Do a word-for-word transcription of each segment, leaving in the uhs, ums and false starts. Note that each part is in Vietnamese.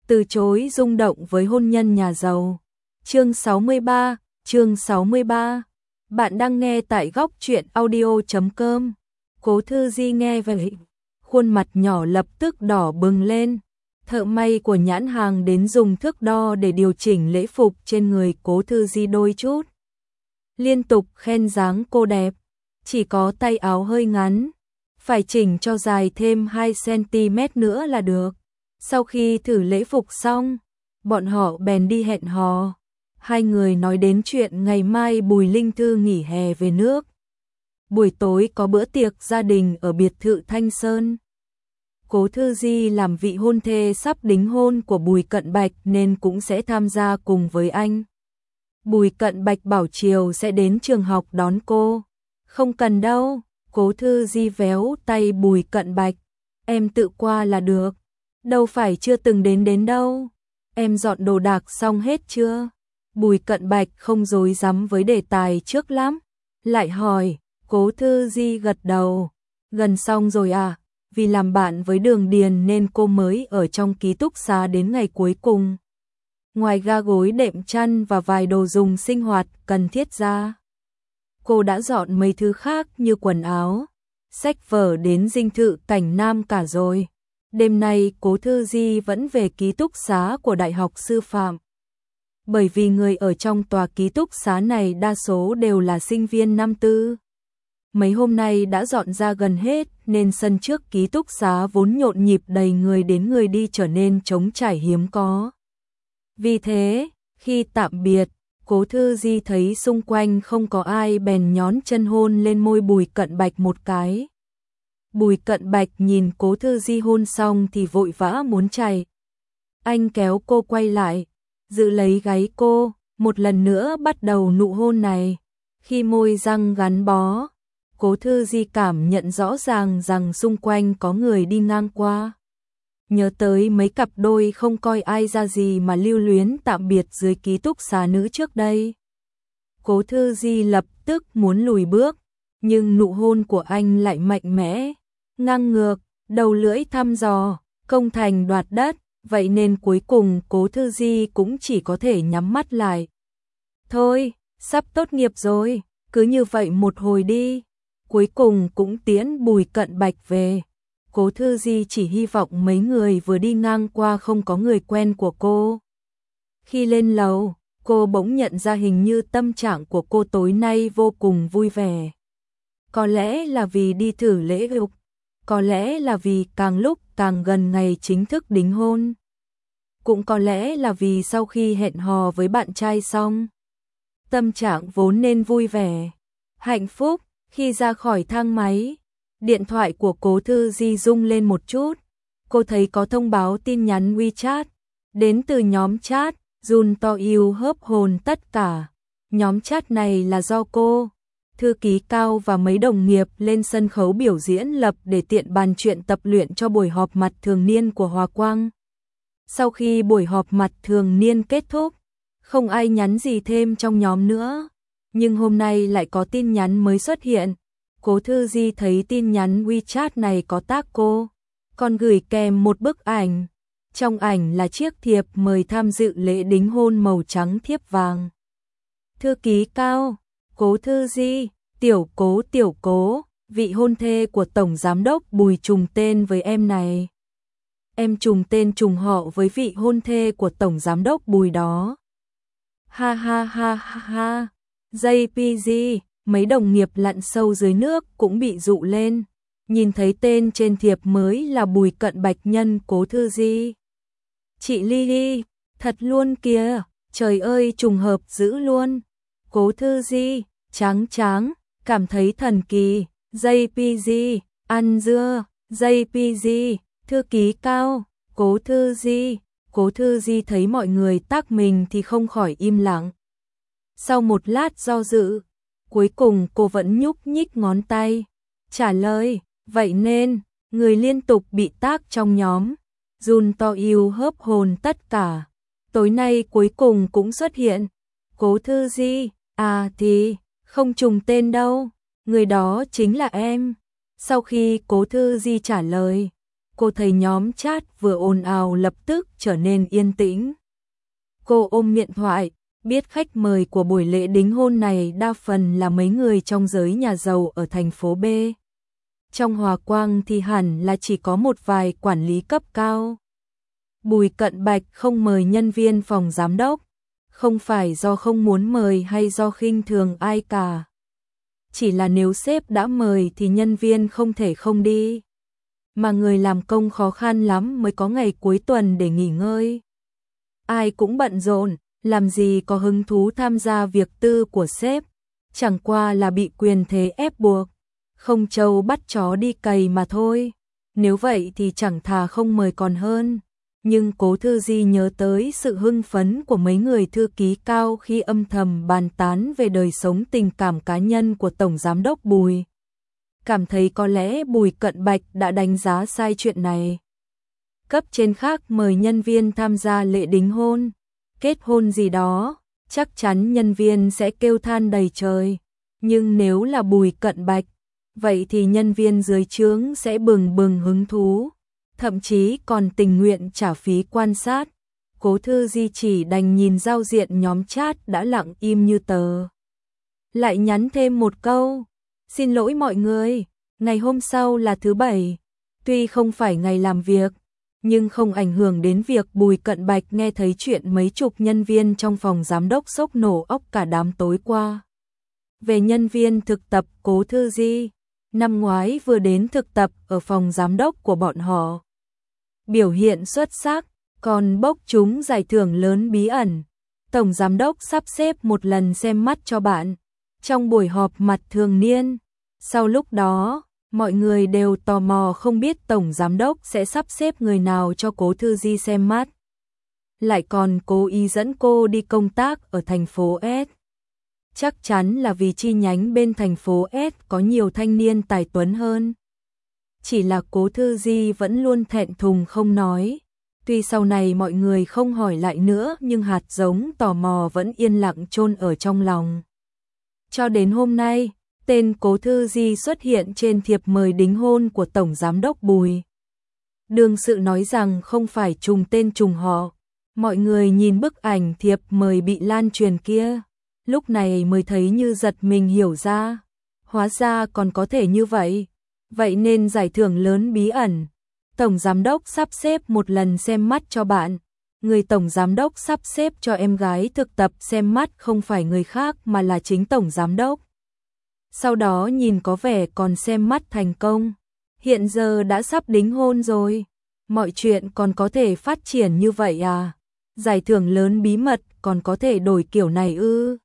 từ chối rung động với hôn nhân nhà giàu. Chương sáu mươi ba, chương sáu mươi ba. Bạn đang nghe tại góc truyện audio chấm com. Cố Thư Di nghe vậy, khuôn mặt nhỏ lập tức đỏ bừng lên. Thợ may của nhãn hàng đến dùng thước đo để điều chỉnh lễ phục trên người Cố Thư Di đôi chút. Liên tục khen dáng cô đẹp, chỉ có tay áo hơi ngắn, phải chỉnh cho dài thêm hai xăng-ti-mét nữa là được. Sau khi thử lễ phục xong, bọn họ bèn đi hẹn hò. Hai người nói đến chuyện ngày mai Bùi Linh Thư nghỉ hè về nước. Buổi tối có bữa tiệc gia đình ở biệt thự Thanh Sơn. Cố Thư Di làm vị hôn thê sắp đính hôn của Bùi Cận Bạch nên cũng sẽ tham gia cùng với anh. Bùi Cận Bạch bảo chiều sẽ đến trường học đón cô. Không cần đâu, Cố Thư Di véo tay Bùi Cận Bạch. Em tự qua là được. Đâu phải chưa từng đến đến đâu. Em dọn đồ đạc xong hết chưa? Bùi Cận Bạch không dối dám với đề tài trước lắm. Lại hỏi, Cố Thư Di gật đầu. Gần xong rồi à? Vì làm bạn với Đường Điền nên cô mới ở trong ký túc xá đến ngày cuối cùng. Ngoài ga gối đệm chăn và vài đồ dùng sinh hoạt cần thiết ra, cô đã dọn mấy thứ khác như quần áo, sách vở đến dinh thự Cảnh Nam cả rồi. Đêm nay Cố Thư Di vẫn về ký túc xá của Đại học Sư phạm. Bởi vì người ở trong tòa ký túc xá này đa số đều là sinh viên năm tư. Mấy hôm nay đã dọn ra gần hết nên sân trước ký túc xá vốn nhộn nhịp đầy người đến người đi trở nên trống trải hiếm có. Vì thế, khi tạm biệt, Cố Thư Di thấy xung quanh không có ai bèn nhón chân hôn lên môi Bùi Cận Bạch một cái. Bùi Cận Bạch nhìn Cố Thư Di hôn xong thì vội vã muốn chạy. Anh kéo cô quay lại, giữ lấy gáy cô, một lần nữa bắt đầu nụ hôn này. Khi môi răng gắn bó, Cố Thư Di cảm nhận rõ ràng rằng xung quanh có người đi ngang qua. Nhớ tới mấy cặp đôi không coi ai ra gì mà lưu luyến tạm biệt dưới ký túc xá nữ trước đây. Cố Thư Di lập tức muốn lùi bước, nhưng nụ hôn của anh lại mạnh mẽ, ngang ngược, đầu lưỡi thăm dò, công thành đoạt đất, vậy nên cuối cùng Cố Thư Di cũng chỉ có thể nhắm mắt lại. Thôi, sắp tốt nghiệp rồi, cứ như vậy một hồi đi. Cuối cùng cũng tiễn Bùi Cận Bạch về. Cố Thư Di chỉ hy vọng mấy người vừa đi ngang qua không có người quen của cô. Khi lên lầu, cô bỗng nhận ra hình như tâm trạng của cô tối nay vô cùng vui vẻ. Có lẽ là vì đi thử lễ dục, có lẽ là vì càng lúc càng gần ngày chính thức đính hôn. Cũng có lẽ là vì sau khi hẹn hò với bạn trai xong, tâm trạng vốn nên vui vẻ, hạnh phúc. Khi ra khỏi thang máy, điện thoại của Cố Thư Di rung lên một chút. Cô thấy có thông báo tin nhắn WeChat, đến từ nhóm chat, Jun To yêu hớp hồn tất cả. Nhóm chat này là do cô, thư ký Cao và mấy đồng nghiệp lên sân khấu biểu diễn lập để tiện bàn chuyện tập luyện cho buổi họp mặt thường niên của Hòa Quang. Sau khi buổi họp mặt thường niên kết thúc, không ai nhắn gì thêm trong nhóm nữa. Nhưng hôm nay lại có tin nhắn mới xuất hiện. Cố Thư Di thấy tin nhắn WeChat này có tag cô, còn gửi kèm một bức ảnh. Trong ảnh là chiếc thiệp mời tham dự lễ đính hôn màu trắng thiếp vàng. Thư ký Cao, Cố Thư Di, tiểu Cố tiểu Cố, vị hôn thê của Tổng Giám đốc Bùi trùng tên với em này. Em trùng tên trùng họ với vị hôn thê của Tổng Giám đốc Bùi đó. Ha ha ha ha ha. gi pê giê, mấy đồng nghiệp lặn sâu dưới nước cũng bị dụ lên, nhìn thấy tên trên thiệp mới là Bùi Cận Bạch nhân Cố Thư Di. Chị Lily, thật luôn kìa, trời ơi trùng hợp dữ luôn. Cố Thư Di, tráng tráng, cảm thấy thần kỳ. gi pê giê, ăn dưa. gi pê giê, thư ký Cao, Cố Thư Di. Cố Thư Di thấy mọi người tag mình thì không khỏi im lặng. Sau một lát do dự, cuối cùng cô vẫn nhúc nhích ngón tay, trả lời, vậy nên, người liên tục bị tag trong nhóm, Jun To yêu hớp hồn tất cả. Tối nay cuối cùng cũng xuất hiện. Cố Thư Di, à thì, không trùng tên đâu, người đó chính là em. Sau khi Cố Thư Di trả lời, Cô thấy nhóm chat vừa ồn ào lập tức trở nên yên tĩnh. Cô ôm điện thoại, biết khách mời của buổi lễ đính hôn này đa phần là mấy người trong giới nhà giàu ở thành phố B. Trong Hòa Quang thì hẳn là chỉ có một vài quản lý cấp cao. Bùi Cận Bạch không mời nhân viên phòng giám đốc, không phải do không muốn mời hay do khinh thường ai cả. Chỉ là nếu sếp đã mời thì nhân viên không thể không đi. Mà người làm công khó khăn lắm mới có ngày cuối tuần để nghỉ ngơi. Ai cũng bận rộn, làm gì có hứng thú tham gia việc tư của sếp, chẳng qua là bị quyền thế ép buộc, không trâu bắt chó đi cày mà thôi. Nếu vậy thì chẳng thà không mời còn hơn. Nhưng Cố Thư Di nhớ tới sự hưng phấn của mấy người thư ký cao khi âm thầm bàn tán về đời sống tình cảm cá nhân của Tổng Giám đốc Bùi. Cảm thấy có lẽ Bùi Cận Bạch đã đánh giá sai chuyện này. Cấp trên khác mời nhân viên tham gia lễ đính hôn, kết hôn gì đó, chắc chắn nhân viên sẽ kêu than đầy trời. Nhưng nếu là Bùi Cận Bạch, vậy thì nhân viên dưới trướng sẽ bừng bừng hứng thú, thậm chí còn tình nguyện trả phí quan sát. Cố Thư Di chỉ đành nhìn giao diện nhóm chat đã lặng im như tờ. Lại nhắn thêm một câu, xin lỗi mọi người, ngày hôm sau là thứ bảy, tuy không phải ngày làm việc, nhưng không ảnh hưởng đến việc Bùi Cận Bạch nghe thấy chuyện mấy chục nhân viên trong phòng giám đốc sốc nổ óc cả đám tối qua. Về nhân viên thực tập Cố Thư Di, năm ngoái vừa đến thực tập ở phòng giám đốc của bọn họ. Biểu hiện xuất sắc, còn bốc trúng giải thưởng lớn bí ẩn. Tổng giám đốc sắp xếp một lần xem mắt cho bạn, trong buổi họp mặt thường niên. Sau lúc đó, mọi người đều tò mò không biết Tổng Giám đốc sẽ sắp xếp người nào cho Cố Thư Di xem mắt. Lại còn cố ý dẫn cô đi công tác ở thành phố S. Chắc chắn là vì chi nhánh bên thành phố S có nhiều thanh niên tài tuấn hơn. Chỉ là Cố Thư Di vẫn luôn thẹn thùng không nói. Tuy sau này mọi người không hỏi lại nữa nhưng hạt giống tò mò vẫn yên lặng chôn ở trong lòng. Cho đến hôm nay, tên Cố Thư Di xuất hiện trên thiệp mời đính hôn của Tổng Giám đốc Bùi. Đương sự nói rằng không phải trùng tên trùng họ. Mọi người nhìn bức ảnh thiệp mời bị lan truyền kia, lúc này mới thấy như giật mình hiểu ra. Hóa ra còn có thể như vậy. Vậy nên giải thưởng lớn bí ẩn, Tổng Giám đốc sắp xếp một lần xem mắt cho bạn. Người Tổng Giám đốc sắp xếp cho em gái thực tập xem mắt không phải người khác mà là chính Tổng Giám đốc. Sau đó nhìn có vẻ còn xem mắt thành công. Hiện giờ đã sắp đính hôn rồi. Mọi chuyện còn có thể phát triển như vậy à? Giải thưởng lớn bí mật còn có thể đổi kiểu này ư?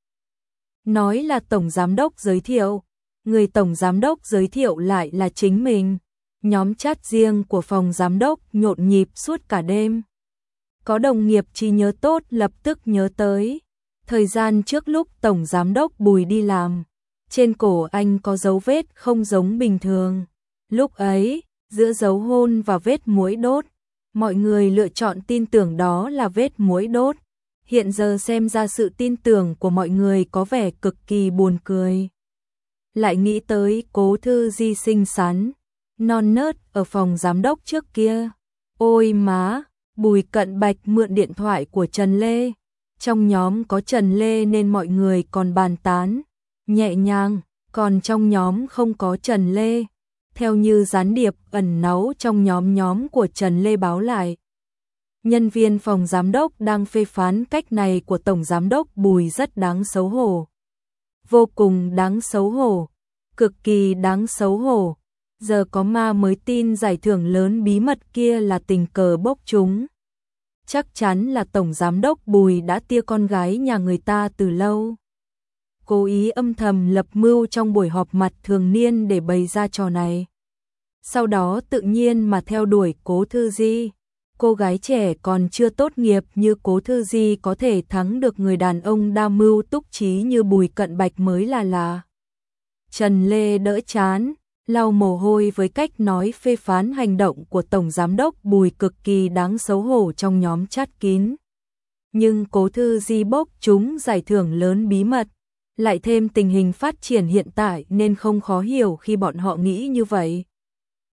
Nói là Tổng Giám đốc giới thiệu. Người Tổng Giám đốc giới thiệu lại là chính mình. Nhóm chat riêng của phòng giám đốc nhộn nhịp suốt cả đêm. Có đồng nghiệp trí nhớ tốt lập tức nhớ tới. Thời gian trước lúc Tổng Giám đốc Bùi đi làm, trên cổ anh có dấu vết không giống bình thường. Lúc ấy, giữa dấu hôn và vết muối đốt, mọi người lựa chọn tin tưởng đó là vết muối đốt. Hiện giờ xem ra sự tin tưởng của mọi người có vẻ cực kỳ buồn cười. Lại nghĩ tới Cố Thư Di xinh xắn, non nớt ở phòng giám đốc trước kia. Ôi má, Bùi Cận Bạch mượn điện thoại của Trần Lê. Trong nhóm có Trần Lê nên mọi người còn bàn tán nhẹ nhàng, còn trong nhóm không có Trần Lê. Theo như gián điệp ẩn náu trong nhóm nhóm của Trần Lê báo lại. Nhân viên phòng giám đốc đang phê phán cách này của Tổng Giám đốc Bùi rất đáng xấu hổ. Vô cùng đáng xấu hổ, cực kỳ đáng xấu hổ. Giờ có ma mới tin giải thưởng lớn bí mật kia là tình cờ bốc trúng. Chắc chắn là Tổng Giám đốc Bùi đã tia con gái nhà người ta từ lâu. Cố ý âm thầm lập mưu trong buổi họp mặt thường niên để bày ra trò này. Sau đó tự nhiên mà theo đuổi Cố Thư Di. Cô gái trẻ còn chưa tốt nghiệp như Cố Thư Di có thể thắng được người đàn ông đa mưu túc trí như Bùi Cận Bạch mới là lạ. Trần Lê đỡ chán, lau mồ hôi với cách nói phê phán hành động của Tổng Giám đốc Bùi cực kỳ đáng xấu hổ trong nhóm chat kín. Nhưng Cố Thư Di bốc trúng giải thưởng lớn bí mật, lại thêm tình hình phát triển hiện tại nên không khó hiểu khi bọn họ nghĩ như vậy.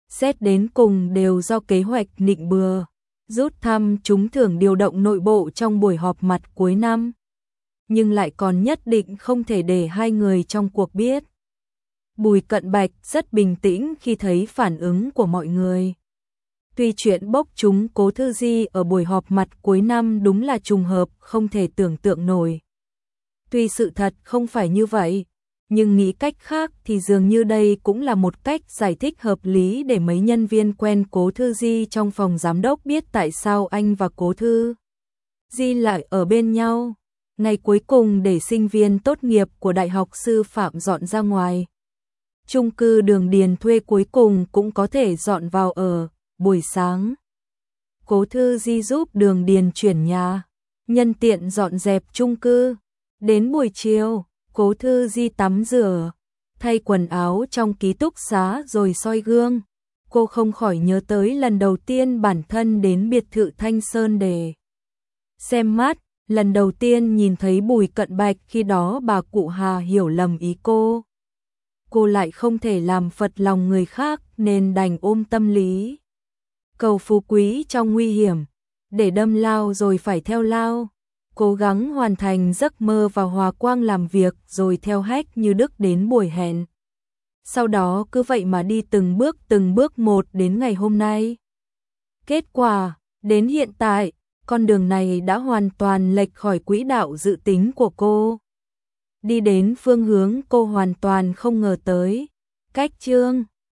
Xét đến cùng đều do kế hoạch nịnh bừa, rút thăm trúng thưởng điều động nội bộ trong buổi họp mặt cuối năm. Nhưng lại còn nhất định không thể để hai người trong cuộc biết. Bùi Cận Bạch rất bình tĩnh khi thấy phản ứng của mọi người. Tuy chuyện bốc trúng Cố Thư Di ở buổi họp mặt cuối năm đúng là trùng hợp không thể tưởng tượng nổi. Tuy sự thật không phải như vậy, nhưng nghĩ cách khác thì dường như đây cũng là một cách giải thích hợp lý để mấy nhân viên quen Cố Thư Di trong phòng giám đốc biết tại sao anh và Cố Thư Di lại ở bên nhau. Ngày cuối cùng để sinh viên tốt nghiệp của Đại học Sư phạm dọn ra ngoài. Chung cư Đường Điền thuê cuối cùng cũng có thể dọn vào ở. Buổi sáng, Cố Thư Di giúp Đường Điền chuyển nhà, nhân tiện dọn dẹp chung cư. Đến buổi chiều, Cố Thư Di tắm rửa, thay quần áo trong ký túc xá rồi soi gương. Cô không khỏi nhớ tới lần đầu tiên bản thân đến biệt thự Thanh Sơn để xem mắt. Lần đầu tiên nhìn thấy Bùi Cận Bạch khi đó bà cụ Hà hiểu lầm ý cô. Cô lại không thể làm phật lòng người khác nên đành ôm tâm lý cầu phú quý trong nguy hiểm, để đâm lao rồi phải theo lao, cố gắng hoàn thành giấc mơ và hòa quang làm việc rồi theo Hách Như Đức đến buổi hẹn. Sau đó cứ vậy mà đi từng bước từng bước một đến ngày hôm nay. Kết quả, đến hiện tại, con đường này đã hoàn toàn lệch khỏi quỹ đạo dự tính của cô. Đi đến phương hướng cô hoàn toàn không ngờ tới. Cách chương